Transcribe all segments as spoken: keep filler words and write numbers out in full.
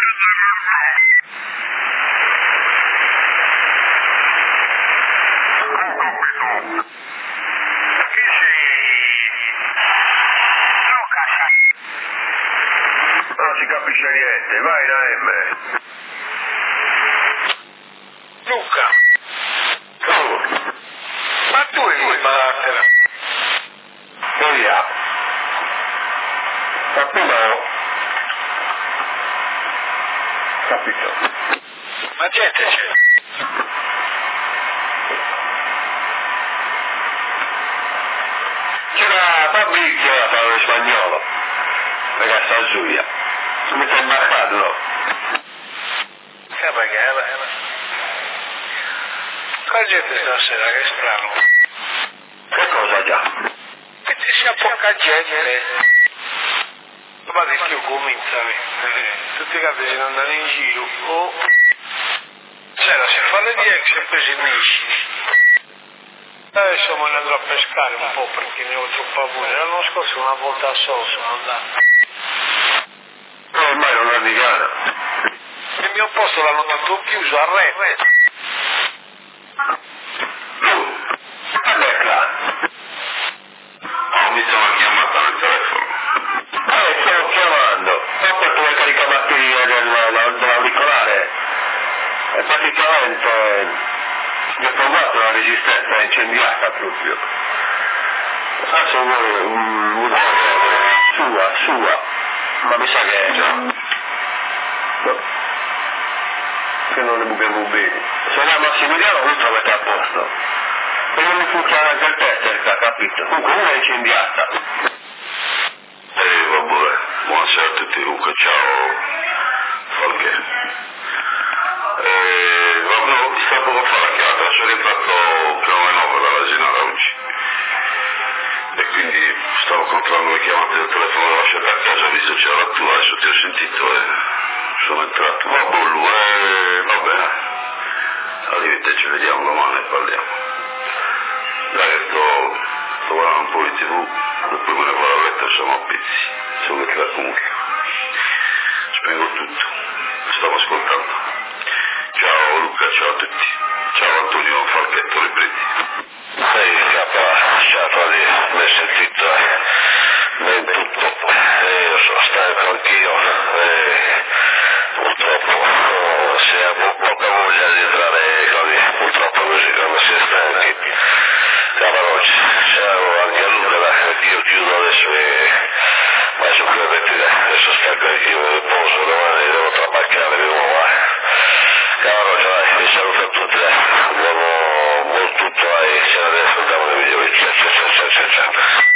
Non si capisce niente, vai in A M. Luca. Oh. Ma tu devi parlartela. Via. Ma prima no. Capito. Ma gente c'è. C'era Fabrizio a fare lo spagnolo. Ragazza Azuia. Mi sei imbarcato, no? Che pagava? Qua gente stasera, che strano. Che cosa già? Che ci sia poca gente. Ma di più cominciami. Tutti i capi se andare in giro. Oh. C'era, se fa le die che sempre si unisci. Adesso me ne andrò a pescare un po' perché ne ho troppa paura. L'anno scorso una volta solo sono andato. No, ormai non è di gara. Il mio posto l'hanno tutto chiuso a rete. Allora, mi sono chiamata nel telefono. eh, stiamo chiamando. Proprio come caricabatteria del- dell'auricolare. E praticamente mi ha provato la resistenza, è incendiata proprio. Adesso vuole un- una sua, sua. Ma mi sa che è già. No. Che non ne bevo bene. Se andiamo a Massimiliano voi trovate a posto. E non mi funziona anche il tester, capito? Comunque una è incendiata. E vabbè, buonasera a tutti, Luca, ciao. Falche. E vabbè, sta poco fa la chiamata, sono rientrato più o meno dall'asino da oggi. E quindi stavo controllando le chiamate del telefono che ho lasciato a casa, visto che c'era la tua, adesso ti ho sentito e sono entrato. Va bollo, e va bene. Arrivederci, ci vediamo domani e parliamo. Dai, che sto, sto guardando un po' di tv, e poi me ne vado a letto e siamo a pizzi. Solo che la comunque. Spengo tutto. Stavo ascoltando. Ciao Luca, ciao a tutti. Ciao Antonio Falchetto Libreti. Ehi, capa, ciao Fabio, mi hai sentito, eh? Ben tutto, eh, io sono stanco anch'io, eh, purtroppo oh, si ha po- poca voglia di entrare così, purtroppo così quando si è stanchi. Caparocci, ciao anche a Luca, dai, io chiudo adesso e vai su quella partita, adesso stanco anch'io, mi riposo, domani devo trabaccare di nuovo, eh. Caparocci, dai, vi saluto a tutti, dai, andiamo buon tutto, dai, ce ne ascoltiamo nei video, ciao ciao ciao ciao ciao ciao.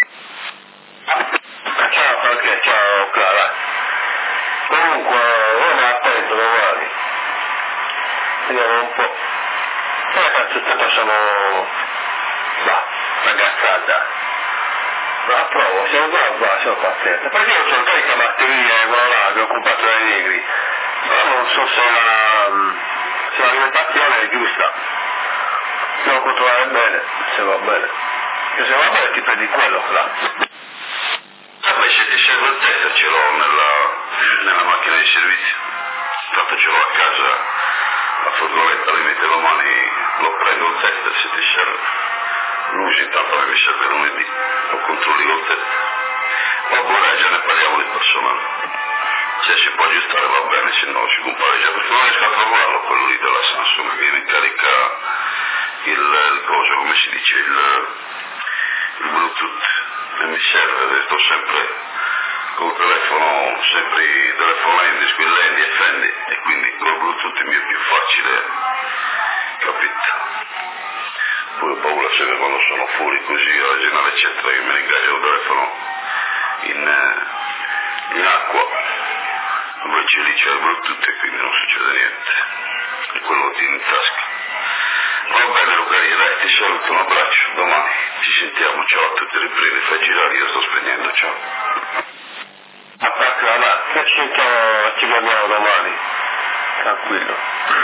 Ciao Franche, ciao Clara. Comunque, ora attento domani. Vediamo un po'. Poi faccio tutto sono... va, ragazzata. Ma provo, siamo qua, qua, siamo pazienti. Perché io sono carica batteria, quello là che ho comprato dai negri. Però non so se la... se l'alimentazione è giusta. Devo controllare bene, se va bene. Che se va bene ti prendi quello là. Vabbè, se ti serve il tester ce l'ho nella, nella macchina di servizio. Tanto ce l'ho a casa, la furgonetta, al limite domani lo prendo il tester se ti serve. Lo usi intanto che mi serve lunedì, lo controlli col tester. Va buona, già ne parliamo di personale. Se si può aggiustare va bene, se no si compare già, perché non riesco a trovarlo quello lì della Samsung che mi carica il, il coso, come si dice, il, il Bluetooth. E mi serve, sto sempre con il telefono, sempre i telefonandi, squillandi e fendi, e quindi con il Bluetooth mi è più facile, capito? Poi ho paura sempre quando sono fuori così, alla giornata eccetera, che mi ingaggiano il telefono in, in acqua, invece lì c'è il Bluetooth e quindi non succede niente, e quello lo tieni in tasca. Va bene Luca, dai, ti saluto, un abbraccio, domani ci sentiamo, ciao a tutti, riprendi, fai girare, io sto spegnendo, ciao. Attacca là, che ci sentiamo, ci vediamo domani, tranquillo.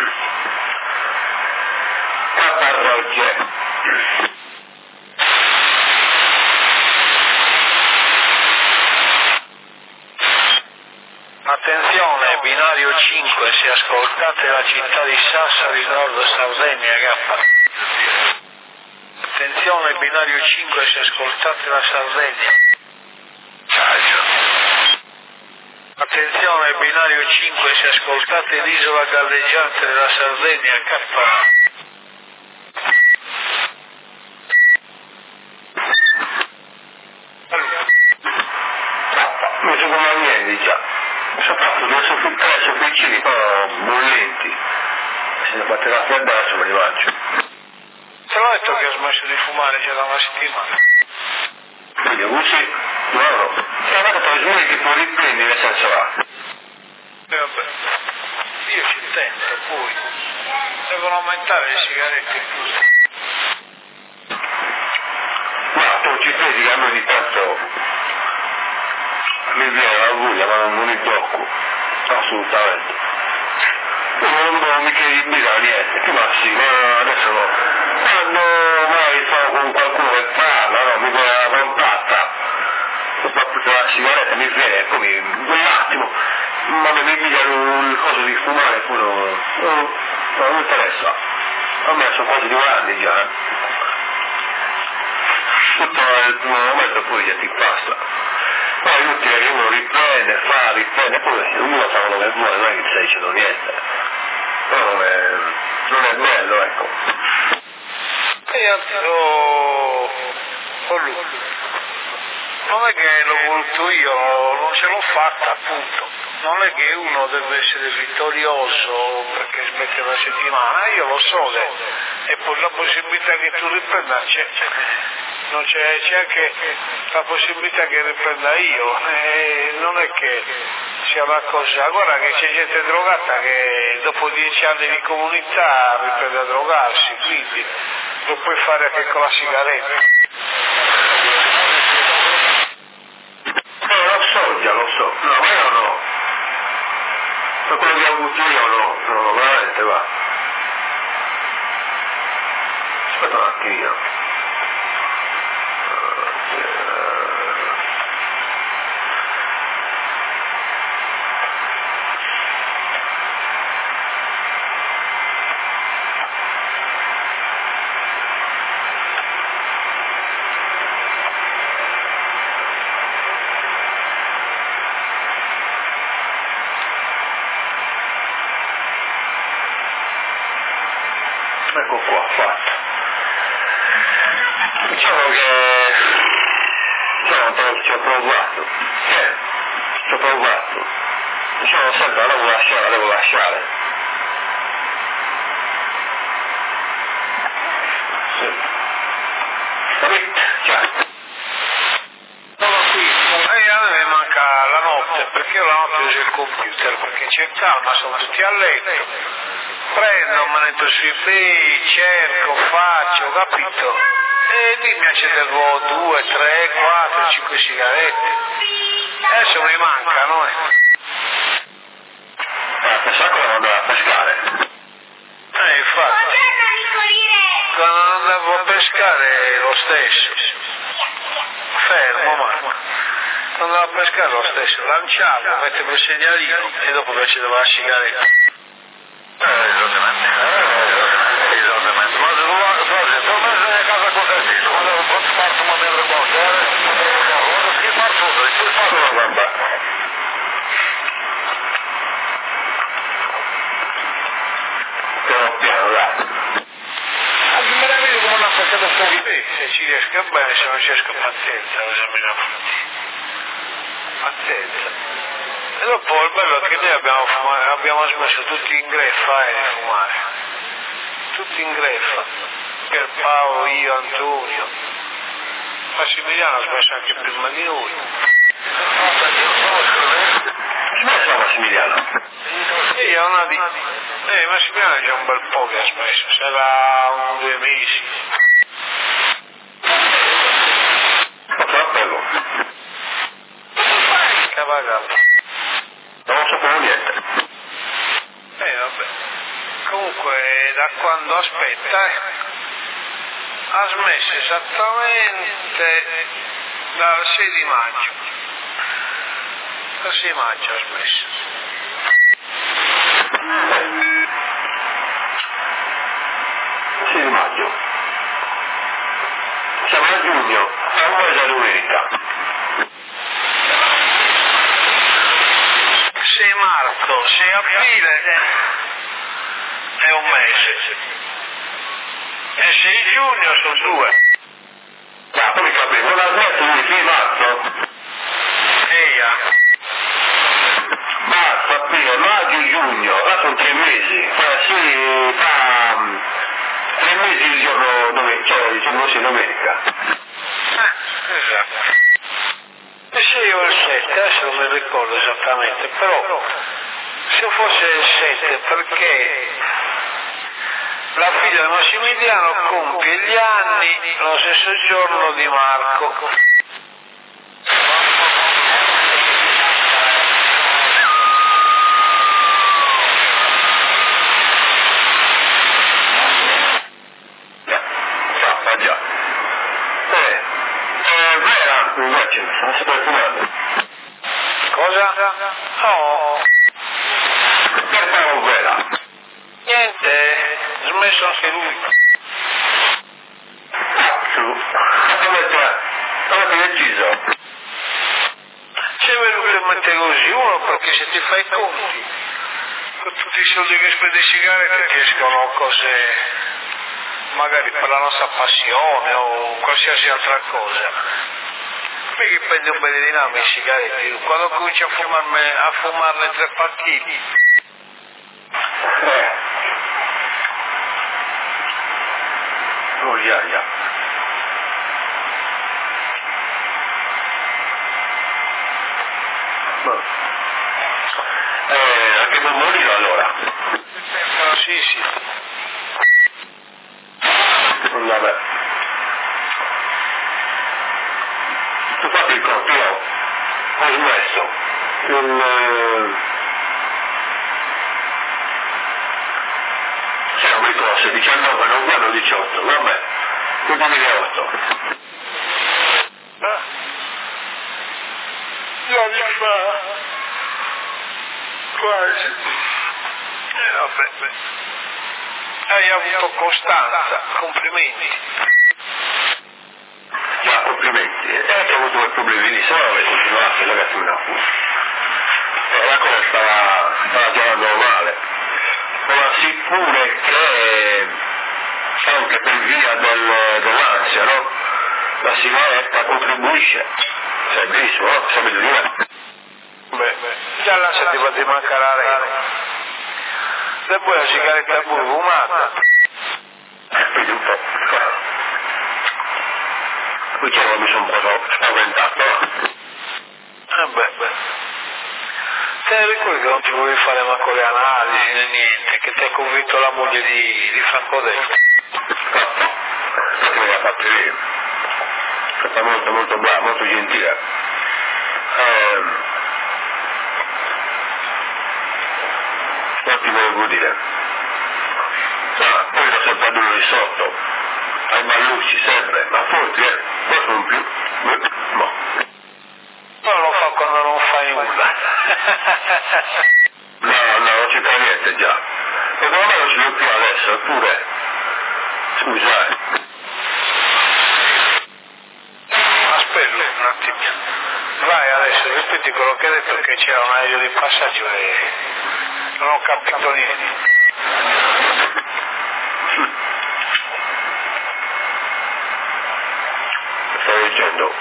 Caparrocce. Attenzione. Attenzione, binario cinque, se ascoltate la città di Sassari, Nord Sardegna, K. Attenzione, binario cinque, se ascoltate la Sardegna. Attenzione, binario cinque, se ascoltate l'isola galleggiante della Sardegna, K. Mi sono convenienti già. Mi sono fatto due soffittare sofficini, però bollenti. Se ne fate la fredda adesso me li mangio. Te l'ho detto che ho smesso di fumare già da una settimana. Quindi così, no, no. E allora poi smetti, poi riprendi, nel senso va. E vabbè, io ci tento, poi devono aumentare le sigarette chiuse. Ma tu ci credi che a me ogni tanto mi viene la voglia, ma non mi tocco, assolutamente. Io non devo mi credibilità niente, ma sì, ma adesso no. Quando mai sto con qualcuno che parla, no, mi viene la compatta, soprattutto la sigaretta mi viene e poi un attimo, ma mi pigliano il coso di fumare, poi non, non, non mi interessa. A me sono quasi due anni già, eh. Tutto il primo momento poi già ti passa. Poi è inutile che uno riprende, fa, riprende, poi ognuno fa quello che vuole, non è che ti stai dicendo niente. Però non è, non è bello, ecco. E anzi, oh, oh lui. Non è che l'ho voluto io, non ce l'ho fatta, appunto. Non è che uno deve essere vittorioso perché smette una settimana, io lo so che e poi la possibilità che tu riprenda c'è, non c'è, c'è anche la possibilità che riprenda io, e non è che sia una cosa, guarda che c'è gente drogata che dopo dieci anni di comunità riprende a drogarsi, quindi lo puoi fare anche con la sigaretta. Eh, lo so, già lo so, no, ma io no. Ma quello che ho avuto io no, no, veramente va. Aspetta un attimino. Ecco qua, fatto. Diciamo che diciamo, ci ho provato, eh, ci ho provato. Diciamo sempre la devo lasciare, la devo lasciare. Sì. Capito? Ciao. Sono qui, e a me manca la notte, perché io la notte uso il computer, perché c'è calma, sono tutti a letto. Prendo, me ne metto sui bei, cerco, faccio, capito? E lì mi accendevo due, tre, quattro, cinque sigarette. Adesso mi mancano, eh. Eh, pensavo che andavo a pescare. Eh, infatti. Quando andavo a pescare lo stesso. Fermo, ma. Quando andavo a pescare lo stesso. Lanciavo, mettevo il segnalino e dopo mi accendevo la sigaretta. Eh, esattamente, eh, esattamente, ma se tu guardi, se me sei a casa con te stesso, quando non ti parto una merda qua, quando si parto, si parto una gamba. Piano piano, dai. Anche me la vedo come una facciata fuori. Se ci riesco bene, se non ci riesco pazienza, bisogna pazienza. E dopo il bello è che noi abbiamo, fumato, abbiamo smesso tutti in greffa eh, di fumare. Tutti in greffa. Pierpaolo, io, Antonio. Massimiliano ha smesso anche prima di noi. Smesso Massimiliano? E io una di... Eh, Massimiliano è già un bel po' che ha smesso, sarà un due mesi. Ma fratello. Cavagato. Non sapevo niente. Eh vabbè, comunque da quando aspetta eh, ha smesso esattamente dal sei di maggio, dal sei maggio ha smesso. marzo, sei aprile, è un mese. E sei giugno sono due. Ma poi capisco, non ha smesso di sì, marzo? Eia. Marzo, aprile, maggio, giugno, là sono tre mesi. Fa, sì, fa um, tre mesi il giorno domenica, cioè il giorno sì, domenica. Eh, esatto. E sei o il sette, adesso non mi ricordo esattamente, però se fosse il sette perché la figlia di Massimiliano compie gli anni lo stesso giorno di Marco. Ah, già. Eh, eh, vera, non si può fumare. Cosa? No, Per fare vera. niente, smesso anche lui. Su. Avete deciso? C'è venuto così, uno perché se ti fai i conti, con tutti i soldi che spendi di sigarette ti escono cose magari per la nostra passione o qualsiasi altra cosa. Perché prendi un bel di dinamo in sigarette, quando cominci a fumarne, a fumarne tre pacchetti, Eh. Oh, yeah, yeah. Boh. Eh, anche per morire allora. sì sì. Vabbè. Tu fatti il conto, io ho smesso. Il, eh, se non mi ricordo, se diciannove, non quello diciotto, vabbè, nel duemilaotto. Ah. Io mi fa quasi. Eh, vabbè. Hai avuto costanza, complimenti. Già, complimenti. E anche avuto due problemi, se no avrei continuato, ragazzi, no. E la cosa stava, stava giocando male. Ma sì pure che anche per via del, dell'ansia, no? La sigaretta contribuisce. Sai benissimo, no? Sai di me. Beh, già là se ti va di mancare la rete. E poi la sigaretta pure fumata. Vedi un po'. Poi c'era mi sono un po' spaventato. Eh beh, beh. Te ricordi che non ti volevi fare manco le analisi né niente, che ti ha convinto la moglie di, di Franco Detto? Perché mi ha fatto lì. È stata molto molto brava, molto gentile. Ehm, non ti volevo dire. Ah, poi lo salvaduro di sotto. Ai mallucci sempre, ma forti, eh. Poi non più. No. Non lo fa quando non fai nulla. No, no, non c'è per niente già. Secondo me non ce l'ho più adesso, eppure. Scusa, eh. Aspetta un attimo. Vai adesso, ripeti quello che hai detto che c'era un aereo di passaggio e non ho capito niente. Stavo dicendo.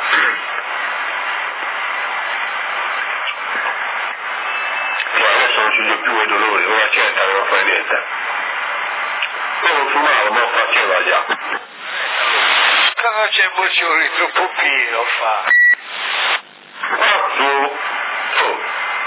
Che adesso non ci sono più i dolori, ora cerca che non fa niente. Io non fumavo, ma lo faceva già. Quando c'è il boccioli troppo pieno fa. Ah, su. Su.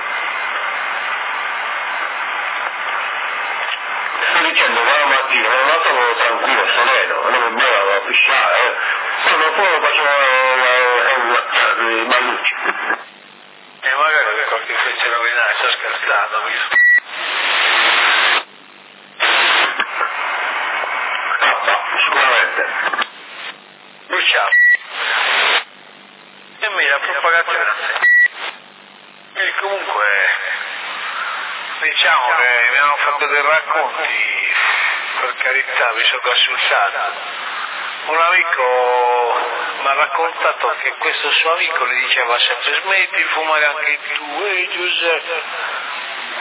Sto dicendo che la mattina non la trovo tranquillo, sereno, non mi andavo a pisciare, eh. Quando poi facevo i mallucci. E magari che qualche fece rovinare, sta scherzando. Ah, no, sicuramente. Bruciamo. E mira, propagazione. E comunque, diciamo che mi hanno fatto dei racconti, per carità, mi sono assultato. Un amico mi ha raccontato che questo suo amico gli diceva sempre smetti di fumare anche tu, ehi Giuseppe.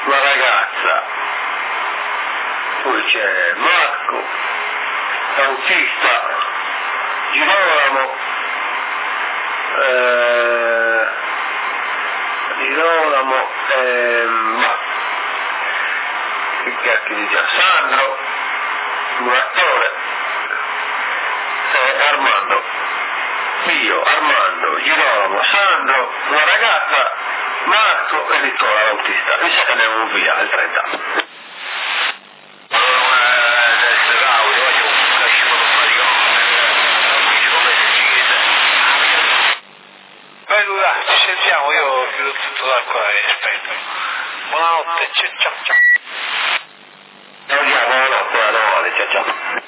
una ragazza, poi c'è Marco, autista, Girolamo, eh, Girolamo, ehm, che cacchio di già, Sandro, un attore, eh, Armando, io, Armando, Girolamo, Sandro, una ragazza, Marco e Nicola l'autista. Mi sa che andiamo via il trenta. Bella, ci sentiamo, io chiudo tutto l'acqua e aspetto. Buonanotte, ciao ciao ciao. Ciao, buonanotte, buonanotte, ciao ciao.